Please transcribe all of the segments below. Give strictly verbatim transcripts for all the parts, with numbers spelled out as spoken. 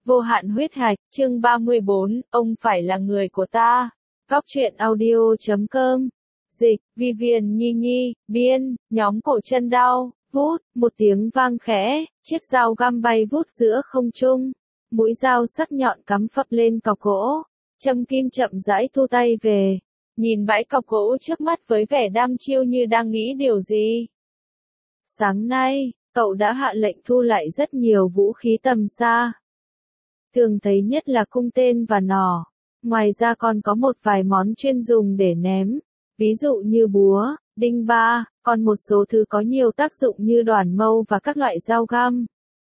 Vô hạn huyết hạch, chương ba mươi bốn, ông phải là người của ta. Góc truyện audio chấm com. Dịch, Vivian Nhi Nhi, biên, nhóm cổ chân đau, vút, một tiếng vang khẽ, chiếc dao găm bay vút giữa không trung. Mũi dao sắc nhọn cắm phập lên cọc gỗ. Trâm Kim chậm rãi thu tay về. Nhìn bãi cọc gỗ trước mắt với vẻ đăm chiêu như đang nghĩ điều gì. Sáng nay, cậu đã hạ lệnh thu lại rất nhiều vũ khí tầm xa. Thường thấy nhất là cung tên và nỏ. Ngoài ra còn có một vài món chuyên dùng để ném. Ví dụ như búa, đinh ba, còn một số thứ có nhiều tác dụng như đoàn mâu và các loại dao găm.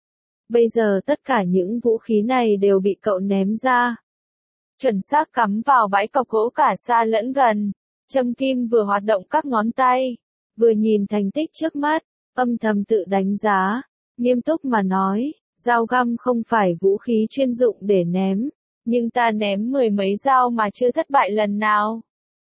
Bây giờ tất cả những vũ khí này đều bị cậu ném ra. Chuẩn xác cắm vào bãi cọc gỗ cả xa lẫn gần. Trâm Kim vừa hoạt động các ngón tay, vừa nhìn thành tích trước mắt, âm thầm tự đánh giá, nghiêm túc mà nói, dao găm không phải vũ khí chuyên dụng để ném, nhưng ta ném mười mấy dao mà chưa thất bại lần nào.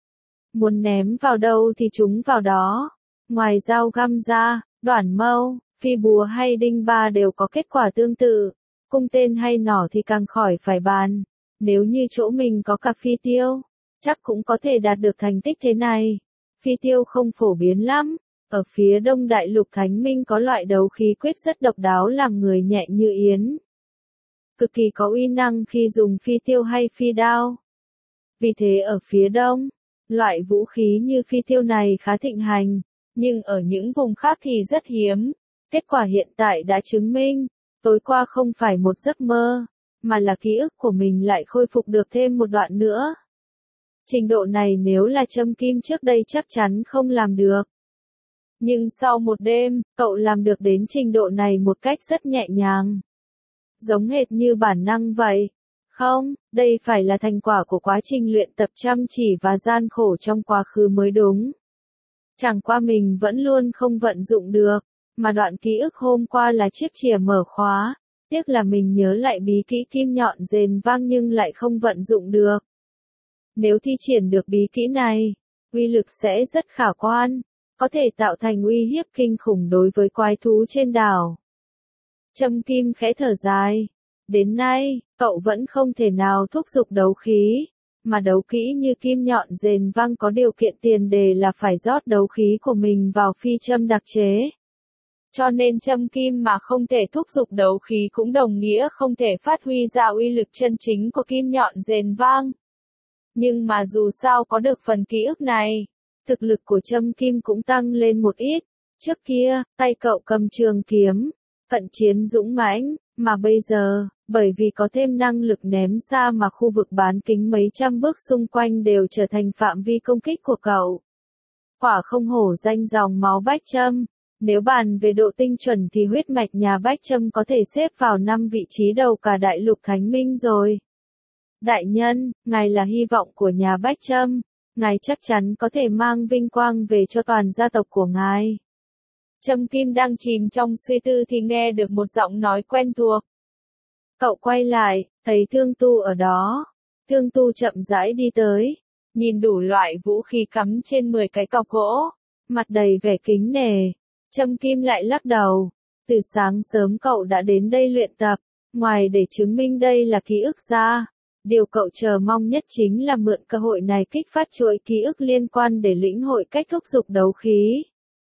Muốn ném vào đâu thì chúng vào đó. Ngoài dao găm ra, đoản mâu, phi búa hay đinh ba đều có kết quả tương tự. Cung tên hay nỏ thì càng khỏi phải bàn. Nếu như chỗ mình có cả phi tiêu, chắc cũng có thể đạt được thành tích thế này. Phi tiêu không phổ biến lắm. Ở phía đông đại lục Thánh Minh có loại đấu khí quyết rất độc đáo làm người nhẹ như yến. Cực kỳ có uy năng khi dùng phi tiêu hay phi đao. Vì thế ở phía đông, loại vũ khí như phi tiêu này khá thịnh hành, nhưng ở những vùng khác thì rất hiếm. Kết quả hiện tại đã chứng minh, tối qua không phải một giấc mơ, mà là ký ức của mình lại khôi phục được thêm một đoạn nữa. Trình độ này nếu là Trâm Kim trước đây chắc chắn không làm được. Nhưng sau một đêm, cậu làm được đến trình độ này một cách rất nhẹ nhàng. Giống hệt như bản năng vậy. Không, đây phải là thành quả của quá trình luyện tập chăm chỉ và gian khổ trong quá khứ mới đúng. Chẳng qua mình vẫn luôn không vận dụng được, mà đoạn ký ức hôm qua là chiếc chìa mở khóa. Tiếc là mình nhớ lại bí kỹ kim nhọn rền vang nhưng lại không vận dụng được. Nếu thi triển được bí kỹ này, uy lực sẽ rất khả quan, có thể tạo thành uy hiếp kinh khủng đối với quái thú trên đảo. Trâm Kim khẽ thở dài. Đến nay, cậu vẫn không thể nào thúc giục đấu khí, mà đấu kỹ như kim nhọn rền vang có điều kiện tiền đề là phải rót đấu khí của mình vào phi châm đặc chế. Cho nên Trâm Kim mà không thể thúc giục đấu khí cũng đồng nghĩa không thể phát huy ra uy lực chân chính của kim nhọn rền vang. Nhưng mà dù sao có được phần ký ức này, thực lực của Trâm Kim cũng tăng lên một ít. Trước kia, tay cậu cầm trường kiếm, cận chiến dũng mãnh, mà bây giờ, bởi vì có thêm năng lực ném xa mà khu vực bán kính mấy trăm bước xung quanh đều trở thành phạm vi công kích của cậu. Quả không hổ danh dòng máu Bách Trâm. Nếu bàn về độ tinh chuẩn thì huyết mạch nhà Bách Trâm có thể xếp vào năm vị trí đầu cả đại lục Thánh Minh rồi. Đại nhân, ngài là hy vọng của nhà Bách Trâm, ngài chắc chắn có thể mang vinh quang về cho toàn gia tộc của ngài. Trâm Kim đang chìm trong suy tư thì nghe được một giọng nói quen thuộc. Cậu quay lại, thấy Thương Tu ở đó. Thương Tu chậm rãi đi tới, nhìn đủ loại vũ khí cắm trên mười cái cọc gỗ, mặt đầy vẻ kính nể. Trâm Kim lại lắc đầu. Từ sáng sớm cậu đã đến đây luyện tập, ngoài để chứng minh đây là ký ức ra. Điều cậu chờ mong nhất chính là mượn cơ hội này kích phát chuỗi ký ức liên quan để lĩnh hội cách thúc giục đấu khí.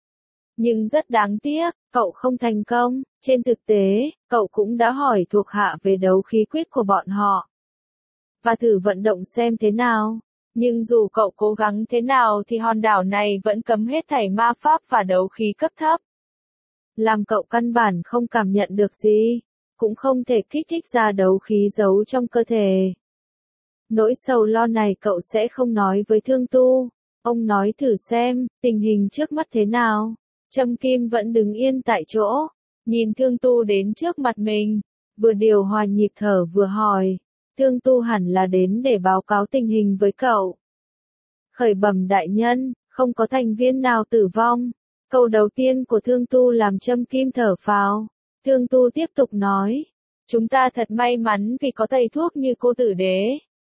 Nhưng rất đáng tiếc, cậu không thành công. Trên thực tế, cậu cũng đã hỏi thuộc hạ về đấu khí quyết của bọn họ. Và thử vận động xem thế nào. Nhưng dù cậu cố gắng thế nào thì hòn đảo này vẫn cấm hết thảy ma pháp và đấu khí cấp thấp. Làm cậu căn bản không cảm nhận được gì, cũng không thể kích thích ra đấu khí giấu trong cơ thể. Nỗi sầu lo này cậu sẽ không nói với Thương Tu. Ông nói thử xem, tình hình trước mắt thế nào. Trâm Kim vẫn đứng yên tại chỗ, nhìn Thương Tu đến trước mặt mình, vừa điều hòa nhịp thở vừa hỏi. Thương Tu hẳn là đến để báo cáo tình hình với cậu. Khởi bẩm đại nhân, không có thành viên nào tử vong. Câu đầu tiên của Thương Tu làm Trâm Kim thở phào. Thương Tu tiếp tục nói. Chúng ta thật may mắn vì có thầy thuốc như cô tử đế.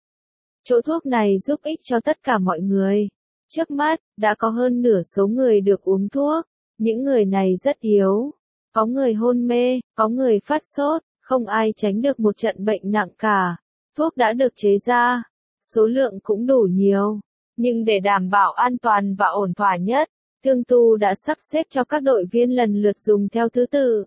Chỗ thuốc này giúp ích cho tất cả mọi người. Trước mắt, đã có hơn nửa số người được uống thuốc. Những người này rất yếu. Có người hôn mê, có người phát sốt, Không ai tránh được một trận bệnh nặng cả. Thuốc đã được chế ra, số lượng cũng đủ nhiều. Nhưng để đảm bảo an toàn và ổn thỏa nhất, Thương Tu đã sắp xếp cho các đội viên lần lượt dùng theo thứ tự.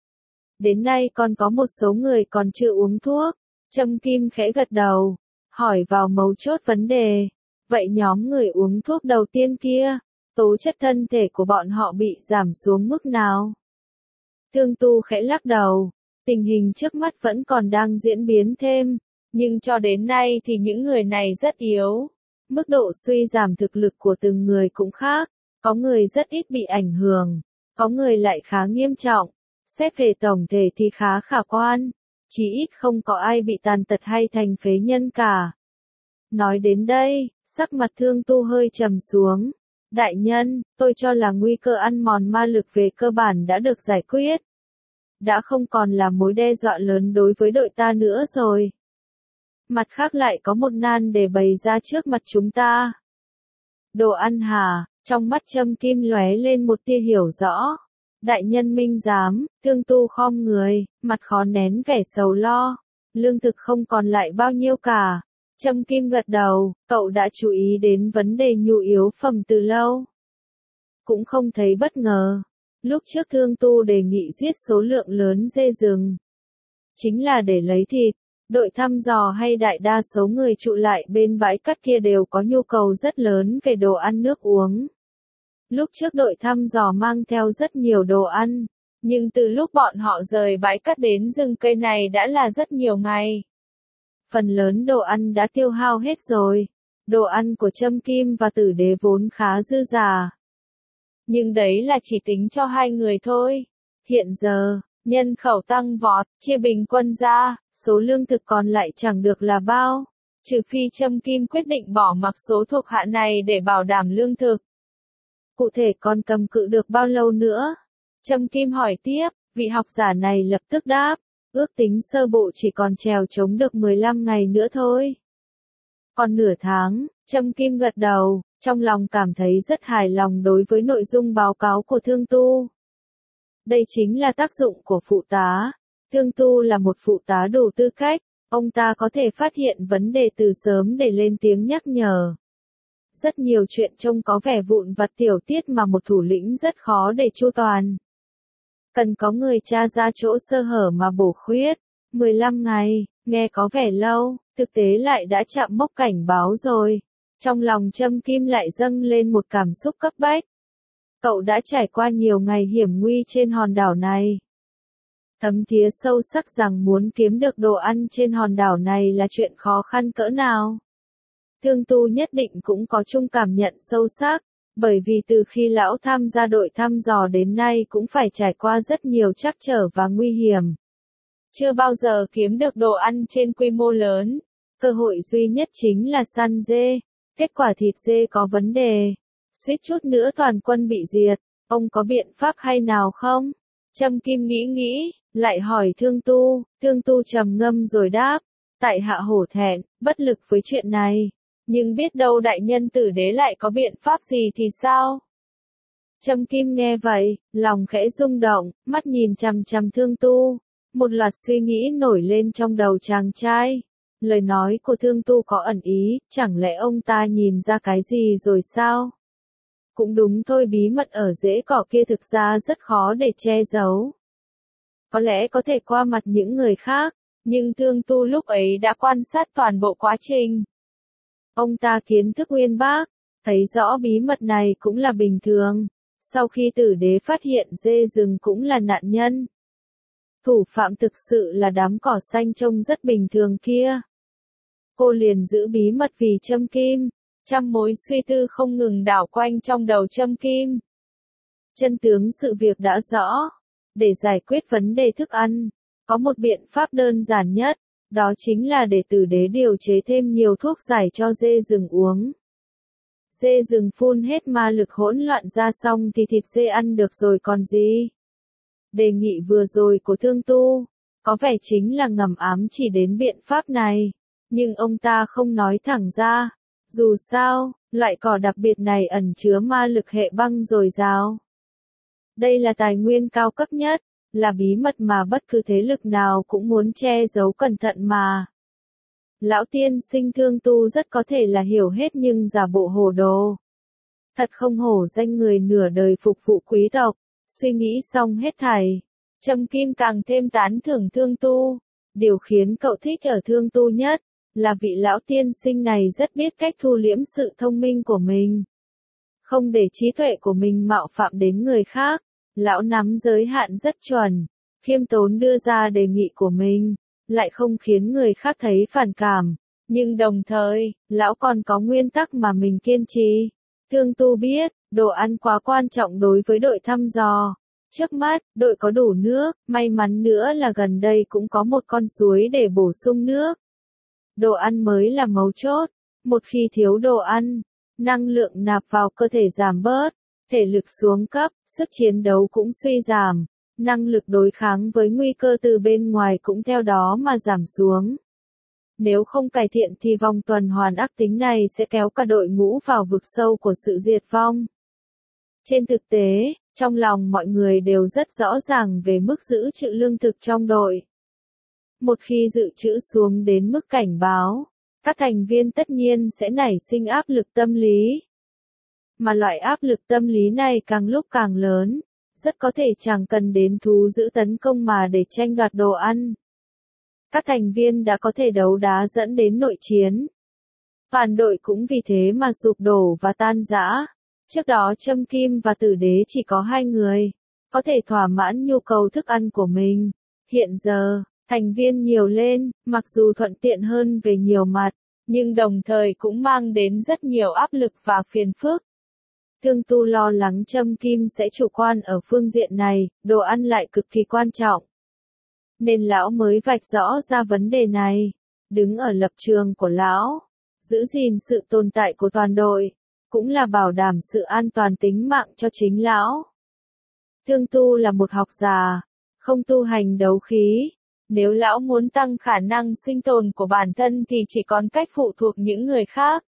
Đến nay còn có một số người còn chưa uống thuốc. Trâm Kim khẽ gật đầu, hỏi vào mấu chốt vấn đề. Vậy nhóm người uống thuốc đầu tiên kia, tố chất thân thể của bọn họ bị giảm xuống mức nào? Thương Tu khẽ lắc đầu, tình hình trước mắt vẫn còn đang diễn biến thêm, nhưng cho đến nay thì những người này rất yếu. Mức độ suy giảm thực lực của từng người cũng khác, có người rất ít bị ảnh hưởng, có người lại khá nghiêm trọng. Xét về tổng thể thì khá khả quan, chỉ ít không có ai bị tàn tật hay thành phế nhân cả. Nói đến đây, sắc mặt Thương Tu hơi trầm xuống. Đại nhân, tôi cho là nguy cơ ăn mòn ma lực về cơ bản đã được giải quyết. Đã không còn là mối đe dọa lớn đối với đội ta nữa rồi. Mặt khác lại có một nan đề bày ra trước mặt chúng ta. Đồ ăn hả? Trong mắt Trâm Kim lóe lên một tia hiểu rõ. Đại nhân minh giám, Thương Tu khom người, mặt khó nén vẻ sầu lo. Lương thực không còn lại bao nhiêu cả. Trâm Kim gật đầu, cậu đã chú ý đến vấn đề nhu yếu phẩm từ lâu. Cũng không thấy bất ngờ. Lúc trước Thương Tu đề nghị giết số lượng lớn dê rừng. Chính là để lấy thịt. Đội thăm dò hay đại đa số người trụ lại bên bãi cát kia đều có nhu cầu rất lớn về đồ ăn nước uống. Lúc trước đội thăm dò mang theo rất nhiều đồ ăn, nhưng từ lúc bọn họ rời bãi cát đến rừng cây này đã là rất nhiều ngày. Phần lớn đồ ăn đã tiêu hao hết rồi. Đồ ăn của Trâm Kim và Tử Đế vốn khá dư dả. Nhưng đấy là chỉ tính cho hai người thôi. Hiện giờ, nhân khẩu tăng vọt, chia bình quân ra, số lương thực còn lại chẳng được là bao. Trừ phi Trâm Kim quyết định bỏ mặc số thuộc hạ này để bảo đảm lương thực. Cụ thể còn cầm cự được bao lâu nữa? Trâm Kim hỏi tiếp, vị học giả này lập tức đáp, ước tính sơ bộ chỉ còn trèo chống được mười lăm ngày nữa thôi. Còn nửa tháng, Trâm Kim gật đầu, trong lòng cảm thấy rất hài lòng đối với nội dung báo cáo của Thương Tu. Đây chính là tác dụng của phụ tá. Thương Tu là một phụ tá đủ tư cách, ông ta có thể phát hiện vấn đề từ sớm để lên tiếng nhắc nhở. Rất nhiều chuyện trông có vẻ vụn vặt tiểu tiết mà một thủ lĩnh rất khó để chu toàn. Cần có người tra ra chỗ sơ hở mà bổ khuyết. mười lăm ngày, nghe có vẻ lâu, thực tế lại đã chạm mốc cảnh báo rồi. Trong lòng Trâm Kim lại dâng lên một cảm xúc cấp bách. Cậu đã trải qua nhiều ngày hiểm nguy trên hòn đảo này. Thấm thía sâu sắc rằng muốn kiếm được đồ ăn trên hòn đảo này là chuyện khó khăn cỡ nào. Thương Tu nhất định cũng có chung cảm nhận sâu sắc, bởi vì từ khi lão tham gia đội thăm dò đến nay cũng phải trải qua rất nhiều trắc trở và nguy hiểm. Chưa bao giờ kiếm được đồ ăn trên quy mô lớn, cơ hội duy nhất chính là săn dê, kết quả thịt dê có vấn đề, suýt chút nữa toàn quân bị diệt, ông có biện pháp hay nào không? Trâm Kim nghĩ nghĩ, lại hỏi Thương Tu, Thương Tu trầm ngâm rồi đáp, tại hạ hổ thẹn, bất lực với chuyện này. Nhưng biết đâu đại nhân Tử Đế lại có biện pháp gì thì sao? Trâm Kim nghe vậy, lòng khẽ rung động, mắt nhìn chằm chằm Thương Tu. Một loạt suy nghĩ nổi lên trong đầu chàng trai. Lời nói của Thương Tu có ẩn ý, chẳng lẽ ông ta nhìn ra cái gì rồi sao? Cũng đúng thôi, bí mật ở rễ cỏ kia thực ra rất khó để che giấu. Có lẽ có thể qua mặt những người khác, nhưng Thương Tu lúc ấy đã quan sát toàn bộ quá trình. Ông ta kiến thức uyên bác, thấy rõ bí mật này cũng là bình thường. Sau khi Tử Đế phát hiện dê rừng cũng là nạn nhân. Thủ phạm thực sự là đám cỏ xanh trông rất bình thường kia. Cô liền giữ bí mật vì Trâm Kim. Trăm mối suy tư không ngừng đảo quanh trong đầu Trâm Kim. Chân tướng sự việc đã rõ. Để giải quyết vấn đề thức ăn, có một biện pháp đơn giản nhất. Đó chính là để Tử Đế điều chế thêm nhiều thuốc giải cho dê rừng uống. Dê rừng phun hết ma lực hỗn loạn ra xong thì thịt dê ăn được rồi còn gì. Đề nghị vừa rồi của Thương Tu, có vẻ chính là ngầm ám chỉ đến biện pháp này. Nhưng ông ta không nói thẳng ra. Dù sao, loại cỏ đặc biệt này ẩn chứa ma lực hệ băng dồi dào. Đây là tài nguyên cao cấp nhất. là bí mật mà bất cứ thế lực nào cũng muốn che giấu cẩn thận mà. Lão tiên sinh Thương Tu rất có thể là hiểu hết nhưng giả bộ hồ đồ. Thật không hổ danh người nửa đời phục vụ quý tộc, suy nghĩ xong hết thảy. Trâm Kim càng thêm tán thưởng Thương Tu. Điều khiến cậu thích ở Thương Tu nhất, là vị lão tiên sinh này rất biết cách thu liễm sự thông minh của mình. Không để trí tuệ của mình mạo phạm đến người khác, lão nắm giới hạn rất chuẩn, khiêm tốn đưa ra đề nghị của mình, lại không khiến người khác thấy phản cảm. Nhưng đồng thời, lão còn có nguyên tắc mà mình kiên trì. Thương Tu biết, đồ ăn quá quan trọng đối với đội thăm dò. Trước mắt, đội có đủ nước, may mắn nữa là gần đây cũng có một con suối để bổ sung nước. Đồ ăn mới là mấu chốt. Một khi thiếu đồ ăn, năng lượng nạp vào cơ thể giảm bớt, thể lực xuống cấp, sức chiến đấu cũng suy giảm, năng lực đối kháng với nguy cơ từ bên ngoài cũng theo đó mà giảm xuống. Nếu không cải thiện thì vòng tuần hoàn ác tính này sẽ kéo cả đội ngũ vào vực sâu của sự diệt vong. Trên thực tế, trong lòng mọi người đều rất rõ ràng về mức dự trữ lương thực trong đội. Một khi dự trữ xuống đến mức cảnh báo, các thành viên tất nhiên sẽ nảy sinh áp lực tâm lý. Mà loại áp lực tâm lý này càng lúc càng lớn, rất có thể chẳng cần đến thú dữ tấn công mà để tranh đoạt đồ ăn. Các thành viên đã có thể đấu đá dẫn đến nội chiến. Phản đội cũng vì thế mà sụp đổ và tan rã. Trước đó Trâm Kim và Tử Đế chỉ có hai người, có thể thỏa mãn nhu cầu thức ăn của mình. Hiện giờ, thành viên nhiều lên, mặc dù thuận tiện hơn về nhiều mặt, nhưng đồng thời cũng mang đến rất nhiều áp lực và phiền phức. Thương Tu lo lắng Trâm Kim sẽ chủ quan ở phương diện này, đồ ăn lại cực kỳ quan trọng. Nên lão mới vạch rõ ra vấn đề này, đứng ở lập trường của lão, giữ gìn sự tồn tại của toàn đội, cũng là bảo đảm sự an toàn tính mạng cho chính lão. Thương Tu là một học giả, không tu hành đấu khí. Nếu lão muốn tăng khả năng sinh tồn của bản thân thì chỉ còn cách phụ thuộc những người khác.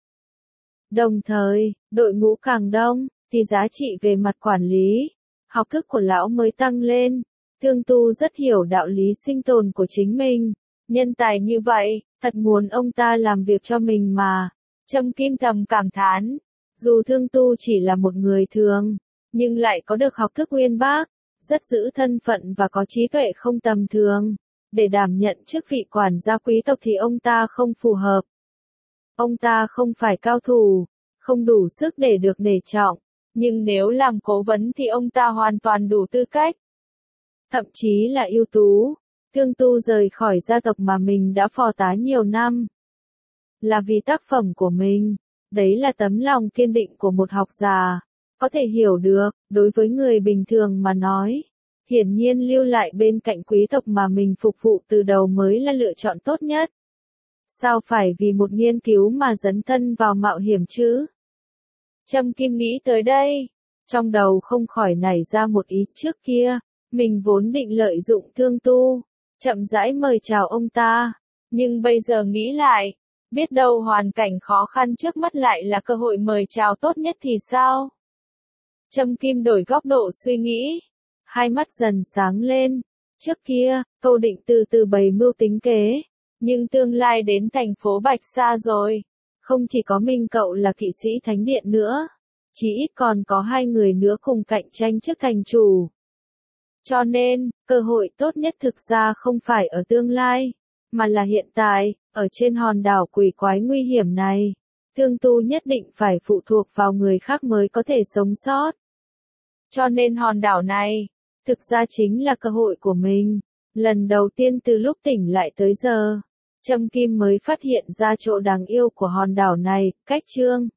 Đồng thời, đội ngũ càng đông, thì giá trị về mặt quản lý, học thức của lão mới tăng lên. Thương Tu rất hiểu đạo lý sinh tồn của chính mình. Nhân tài như vậy, thật muốn ông ta làm việc cho mình mà. Trâm Kim thầm cảm thán. Dù Thương Tu chỉ là một người thường, nhưng lại có được học thức uyên bác, rất giữ thân phận và có trí tuệ không tầm thường. Để đảm nhận chức vị quản gia quý tộc thì ông ta không phù hợp. Ông ta không phải cao thủ, không đủ sức để được nể trọng, nhưng nếu làm cố vấn thì ông ta hoàn toàn đủ tư cách. Thậm chí là ưu tú. Thương Tu rời khỏi gia tộc mà mình đã phò tá nhiều năm. Là vì tác phẩm của mình. Đấy là tấm lòng kiên định của một học giả. Có thể hiểu được, đối với người bình thường mà nói. Hiển nhiên lưu lại bên cạnh quý tộc mà mình phục vụ từ đầu mới là lựa chọn tốt nhất. Sao phải vì một nghiên cứu mà dấn thân vào mạo hiểm chứ? Trâm Kim nghĩ tới đây, trong đầu không khỏi nảy ra một ý trước kia, mình vốn định lợi dụng Thương Tu, chậm rãi mời chào ông ta, nhưng bây giờ nghĩ lại, biết đâu hoàn cảnh khó khăn trước mắt lại là cơ hội mời chào tốt nhất thì sao? Trâm Kim đổi góc độ suy nghĩ, hai mắt dần sáng lên, trước kia, cậu định từ từ bày mưu tính kế, nhưng tương lai đến thành phố Bạch Sa rồi, không chỉ có mình cậu là kỵ sĩ thánh điện nữa, chỉ ít còn có hai người nữa cùng cạnh tranh trước thành chủ. Cho nên, cơ hội tốt nhất thực ra không phải ở tương lai, mà là hiện tại, ở trên hòn đảo quỷ quái nguy hiểm này. Thương Tu nhất định phải phụ thuộc vào người khác mới có thể sống sót. Cho nên hòn đảo này, thực ra chính là cơ hội của mình. Lần đầu tiên từ lúc tỉnh lại tới giờ, Trâm Kim mới phát hiện ra chỗ đáng yêu của hòn đảo này. Cách chương